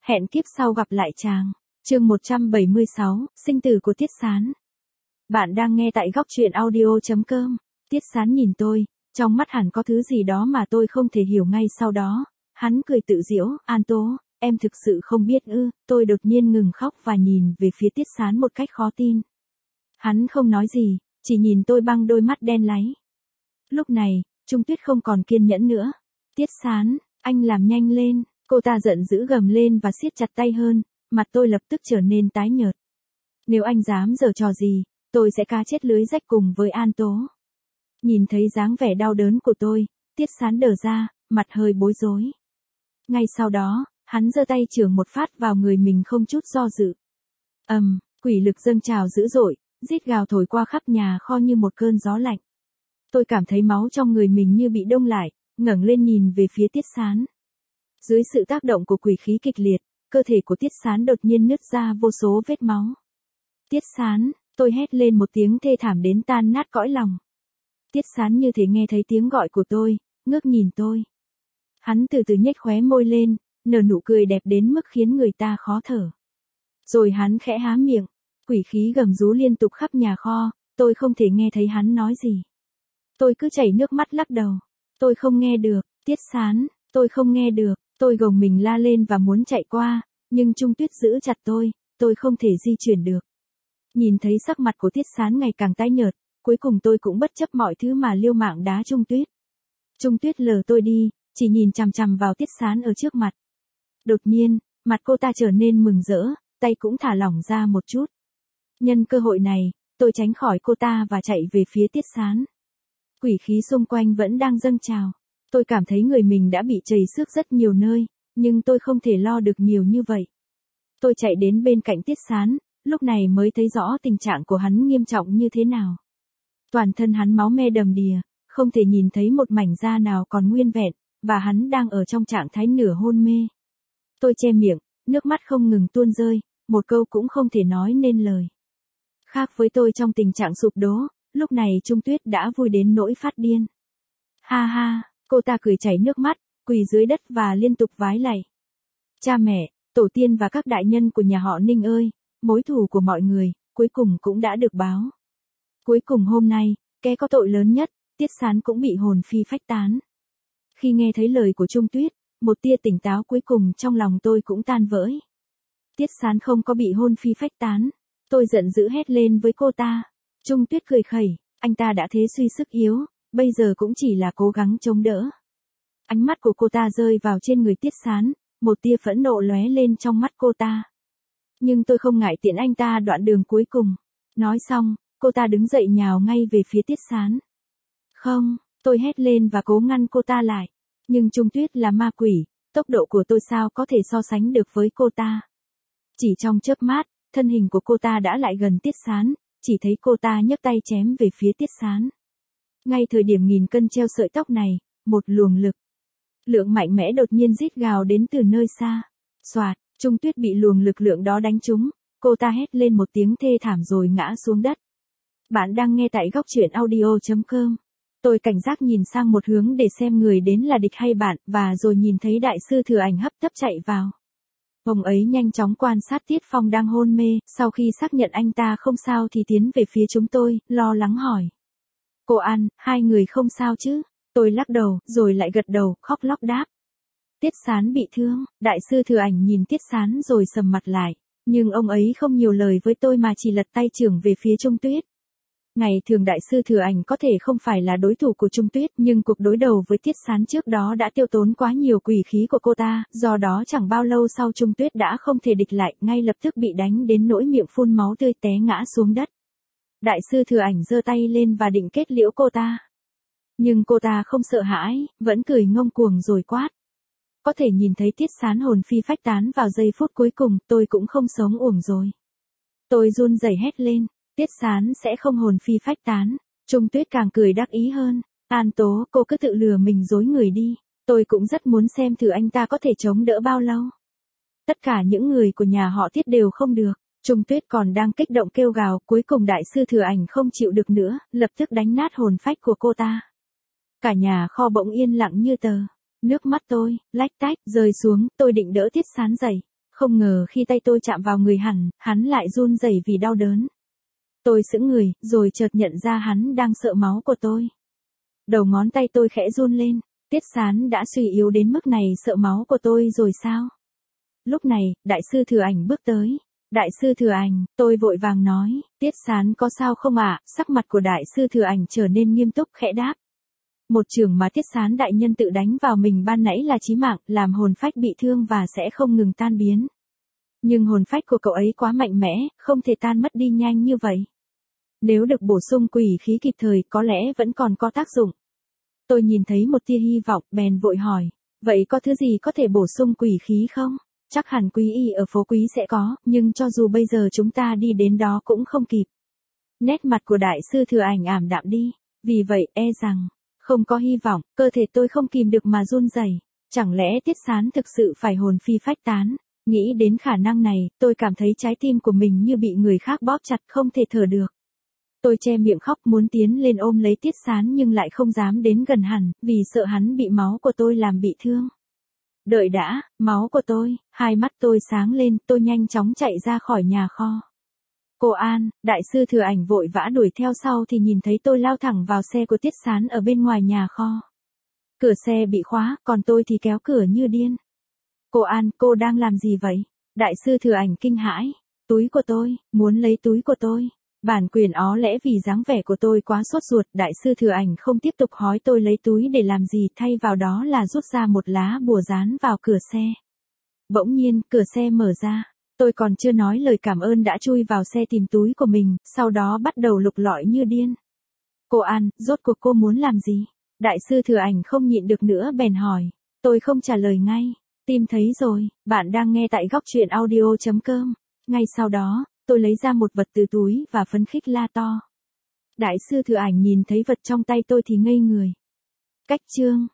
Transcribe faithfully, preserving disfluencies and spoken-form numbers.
Hẹn kiếp sau gặp lại chàng. Chương một trăm bảy mươi sáu, sinh tử của Tiết Sán. Bạn đang nghe tại góc truyện audio chấm com. Tiết Sán nhìn tôi, trong mắt hẳn có thứ gì đó mà tôi không thể hiểu ngay sau đó. Hắn cười tự giễu, An Tố, em thực sự không biết ư? Tôi đột nhiên ngừng khóc và nhìn về phía Tiết Sán một cách khó tin. Hắn không nói gì, chỉ nhìn tôi bằng đôi mắt đen láy. Lúc này, Trung Tuyết không còn kiên nhẫn nữa. Tiết Sán, anh làm nhanh lên. Cô ta giận dữ gầm lên và siết chặt tay hơn, mặt tôi lập tức trở nên tái nhợt. Nếu anh dám giở trò gì, tôi sẽ cá chết lưới rách cùng với An Tố. Nhìn thấy dáng vẻ đau đớn của tôi, Tiết Sán đờ ra, mặt hơi bối rối. Ngay sau đó, hắn giơ tay chưởng một phát vào người mình không chút do dự. Ầm, um, quỷ lực dâng trào dữ dội, rít gào thổi qua khắp nhà kho như một cơn gió lạnh. Tôi cảm thấy máu trong người mình như bị đông lại, ngẩng lên nhìn về phía Tiết Sán. Dưới sự tác động của quỷ khí kịch liệt, cơ thể của Tiết Sán đột nhiên nứt ra vô số vết máu. Tiết Sán, tôi hét lên một tiếng thê thảm đến tan nát cõi lòng. Tiết Sán như thể nghe thấy tiếng gọi của tôi, ngước nhìn tôi. Hắn từ từ nhếch khóe môi lên, nở nụ cười đẹp đến mức khiến người ta khó thở. Rồi hắn khẽ há miệng, quỷ khí gầm rú liên tục khắp nhà kho, tôi không thể nghe thấy hắn nói gì. Tôi cứ chảy nước mắt lắc đầu. Tôi không nghe được, Tiết Sán, tôi không nghe được. Tôi gồng mình la lên và muốn chạy qua, nhưng Trung Tuyết giữ chặt tôi, tôi không thể di chuyển được. Nhìn thấy sắc mặt của Tiết Sán ngày càng tái nhợt, cuối cùng tôi cũng bất chấp mọi thứ mà liều mạng đá Trung Tuyết. Trung Tuyết lờ tôi đi, chỉ nhìn chằm chằm vào Tiết Sán ở trước mặt. Đột nhiên, mặt cô ta trở nên mừng rỡ, tay cũng thả lỏng ra một chút. Nhân cơ hội này, tôi tránh khỏi cô ta và chạy về phía Tiết Sán. Quỷ khí xung quanh vẫn đang dâng trào. Tôi cảm thấy người mình đã bị trầy xước rất nhiều nơi, nhưng tôi không thể lo được nhiều như vậy. Tôi chạy đến bên cạnh Tiết Sán, lúc này mới thấy rõ tình trạng của hắn nghiêm trọng như thế nào. Toàn thân hắn máu me đầm đìa, không thể nhìn thấy một mảnh da nào còn nguyên vẹn, và hắn đang ở trong trạng thái nửa hôn mê. Tôi che miệng, nước mắt không ngừng tuôn rơi, một câu cũng không thể nói nên lời. Khác với tôi trong tình trạng sụp đổ, lúc này Trung Tuyết đã vui đến nỗi phát điên. Ha ha! Cô ta cười chảy nước mắt, quỳ dưới đất và liên tục vái lạy. Cha mẹ, tổ tiên và các đại nhân của nhà họ Ninh ơi, mối thù của mọi người, cuối cùng cũng đã được báo. Cuối cùng hôm nay, kẻ có tội lớn nhất, Tiết Sán cũng bị hồn phi phách tán. Khi nghe thấy lời của Trung Tuyết, một tia tỉnh táo cuối cùng trong lòng tôi cũng tan vỡ. Tiết Sán không có bị hồn phi phách tán. Tôi giận dữ hét lên với cô ta. Trung Tuyết cười khẩy, anh ta đã thế suy sức yếu. Bây giờ cũng chỉ là cố gắng chống đỡ. Ánh mắt của cô ta rơi vào trên người Tiết Sán, một tia phẫn nộ lóe lên trong mắt cô ta. Nhưng tôi không ngại tiện anh ta đoạn đường cuối cùng. Nói xong, cô ta đứng dậy nhào ngay về phía Tiết Sán. Không, tôi hét lên và cố ngăn cô ta lại. Nhưng Trung Tuyết là ma quỷ, tốc độ của tôi sao có thể so sánh được với cô ta. Chỉ trong chớp mắt, thân hình của cô ta đã lại gần Tiết Sán, chỉ thấy cô ta nhấc tay chém về phía Tiết Sán. Ngay thời điểm nghìn cân treo sợi tóc này, một luồng lực lượng mạnh mẽ đột nhiên rít gào đến từ nơi xa. Soạt, Trung Tuyết bị luồng lực lượng đó đánh trúng, cô ta hét lên một tiếng thê thảm rồi ngã xuống đất. Bạn đang nghe tại góc truyện audio chấm com. Tôi cảnh giác nhìn sang một hướng để xem người đến là địch hay bạn, và rồi nhìn thấy đại sư Thừa Ảnh hấp tấp chạy vào. Ông ấy nhanh chóng quan sát Tiết Phong đang hôn mê, sau khi xác nhận anh ta không sao thì tiến về phía chúng tôi, lo lắng hỏi. Cô An, hai người không sao chứ? Tôi lắc đầu, rồi lại gật đầu, khóc lóc đáp. Tiết Sán bị thương, đại sư Thừa Ảnh nhìn Tiết Sán rồi sầm mặt lại, nhưng ông ấy không nhiều lời với tôi mà chỉ lật tay chưởng về phía Trung Tuyết. Ngày thường đại sư Thừa Ảnh có thể không phải là đối thủ của Trung Tuyết, nhưng cuộc đối đầu với Tiết Sán trước đó đã tiêu tốn quá nhiều quỷ khí của cô ta, do đó chẳng bao lâu sau Trung Tuyết đã không thể địch lại, ngay lập tức bị đánh đến nỗi miệng phun máu tươi té ngã xuống đất. Đại sư Thừa Ảnh giơ tay lên và định kết liễu cô ta. Nhưng cô ta không sợ hãi, vẫn cười ngông cuồng rồi quát. Có thể nhìn thấy Tiết Sán hồn phi phách tán vào giây phút cuối cùng, tôi cũng không sống uổng rồi. Tôi run rẩy hét lên, Tiết Sán sẽ không hồn phi phách tán. Trung Tuyết càng cười đắc ý hơn. An Tố, cô cứ tự lừa mình dối người đi. Tôi cũng rất muốn xem thử anh ta có thể chống đỡ bao lâu. Tất cả những người của nhà họ Tiết đều không được. Trung Tuyết còn đang kích động kêu gào, cuối cùng đại sư Thừa Ảnh không chịu được nữa, lập tức đánh nát hồn phách của cô ta. Cả nhà kho bỗng yên lặng như tờ. Nước mắt tôi, lách tách, rơi xuống, tôi định đỡ Tiết Sán dậy. Không ngờ khi tay tôi chạm vào người hắn, hắn lại run rẩy vì đau đớn. Tôi sững người, rồi chợt nhận ra hắn đang sợ máu của tôi. Đầu ngón tay tôi khẽ run lên, Tiết Sán đã suy yếu đến mức này sợ máu của tôi rồi sao? Lúc này, đại sư Thừa Ảnh bước tới. Đại sư Thừa Ảnh, tôi vội vàng nói, Tiết Sán có sao không ạ? Sắc mặt của đại sư Thừa Ảnh trở nên nghiêm túc khẽ đáp. Một chưởng mà Tiết Sán đại nhân tự đánh vào mình ban nãy là chí mạng, làm hồn phách bị thương và sẽ không ngừng tan biến. Nhưng hồn phách của cậu ấy quá mạnh mẽ, không thể tan mất đi nhanh như vậy. Nếu được bổ sung quỷ khí kịp thời có lẽ vẫn còn có tác dụng. Tôi nhìn thấy một tia hy vọng, bèn vội hỏi, vậy có thứ gì có thể bổ sung quỷ khí không? Chắc hẳn quý y ở phố quý sẽ có, nhưng cho dù bây giờ chúng ta đi đến đó cũng không kịp. Nét mặt của đại sư Thừa Ảnh ảm đạm đi, vì vậy e rằng, không có hy vọng, cơ thể tôi không kìm được mà run rẩy. Chẳng lẽ Tiết Sán thực sự phải hồn phi phách tán? Nghĩ đến khả năng này, tôi cảm thấy trái tim của mình như bị người khác bóp chặt không thể thở được. Tôi che miệng khóc muốn tiến lên ôm lấy Tiết Sán nhưng lại không dám đến gần hẳn, vì sợ hắn bị máu của tôi làm bị thương. Đợi đã, máu của tôi, hai mắt tôi sáng lên, tôi nhanh chóng chạy ra khỏi nhà kho. Cô An, đại sư Thừa Ảnh vội vã đuổi theo sau thì nhìn thấy tôi lao thẳng vào xe của Tiết Sán ở bên ngoài nhà kho. Cửa xe bị khóa, còn tôi thì kéo cửa như điên. Cô An, cô đang làm gì vậy? Đại sư Thừa Ảnh kinh hãi. Túi của tôi, muốn lấy túi của tôi. Bản quyền ó lẽ vì dáng vẻ của tôi quá sốt ruột, đại sư Thừa Ảnh không tiếp tục hỏi tôi lấy túi để làm gì, thay vào đó là rút ra một lá bùa dán vào cửa xe. Bỗng nhiên, cửa xe mở ra. Tôi còn chưa nói lời cảm ơn đã chui vào xe tìm túi của mình, sau đó bắt đầu lục lọi như điên. Cô An, rốt cuộc cô muốn làm gì? Đại sư Thừa Ảnh không nhịn được nữa bèn hỏi. Tôi không trả lời ngay. Tìm thấy rồi, bạn đang nghe tại góc truyện audio chấm com. Ngay sau đó, tôi lấy ra một vật từ túi và phấn khích la to. Đại sư Thừa Ảnh nhìn thấy vật trong tay tôi thì ngây người. Cách chương.